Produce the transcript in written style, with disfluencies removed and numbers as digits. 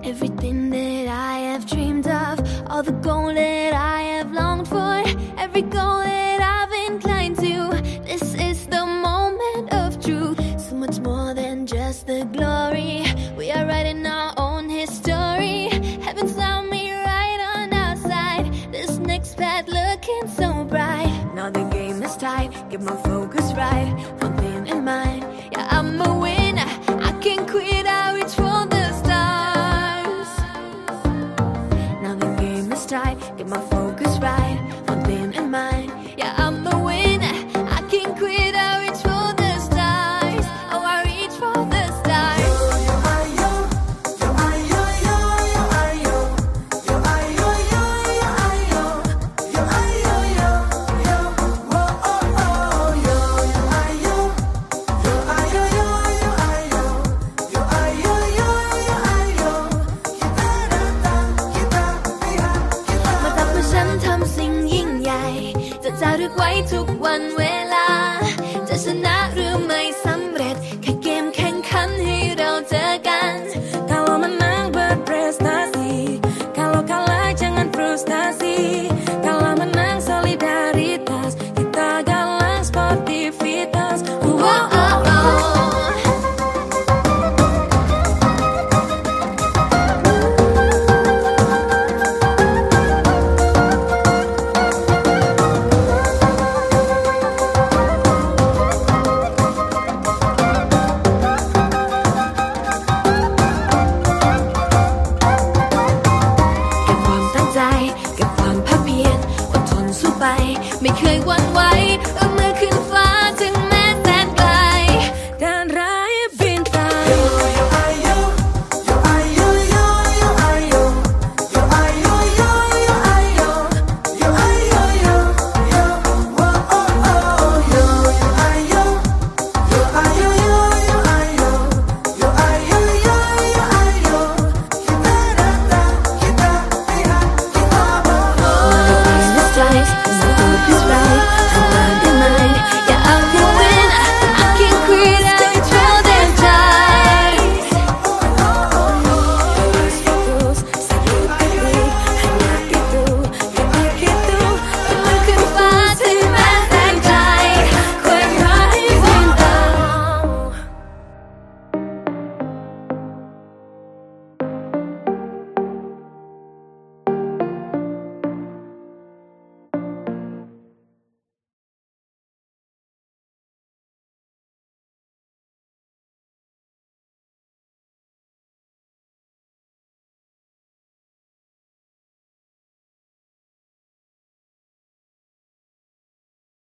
Everything that I have dreamed of, all the gold that I have longed for, every goal that I've inclined to. This is the moment of truth, so much more than just the glory. We are writing our own history. Heaven's found me right on our side. This next path looking so bright. Now the game is tight, get my focus right. One thing in mind, yeah, I'm a winner. I can't quit, I reach for the stars. Now the game is tight, get my focus right. One thing in mind, yeah, I'm a winner. I can't quit, I reach for the stars. Oh, I reach for the stars.จะจารึกไว้ทุกวันเว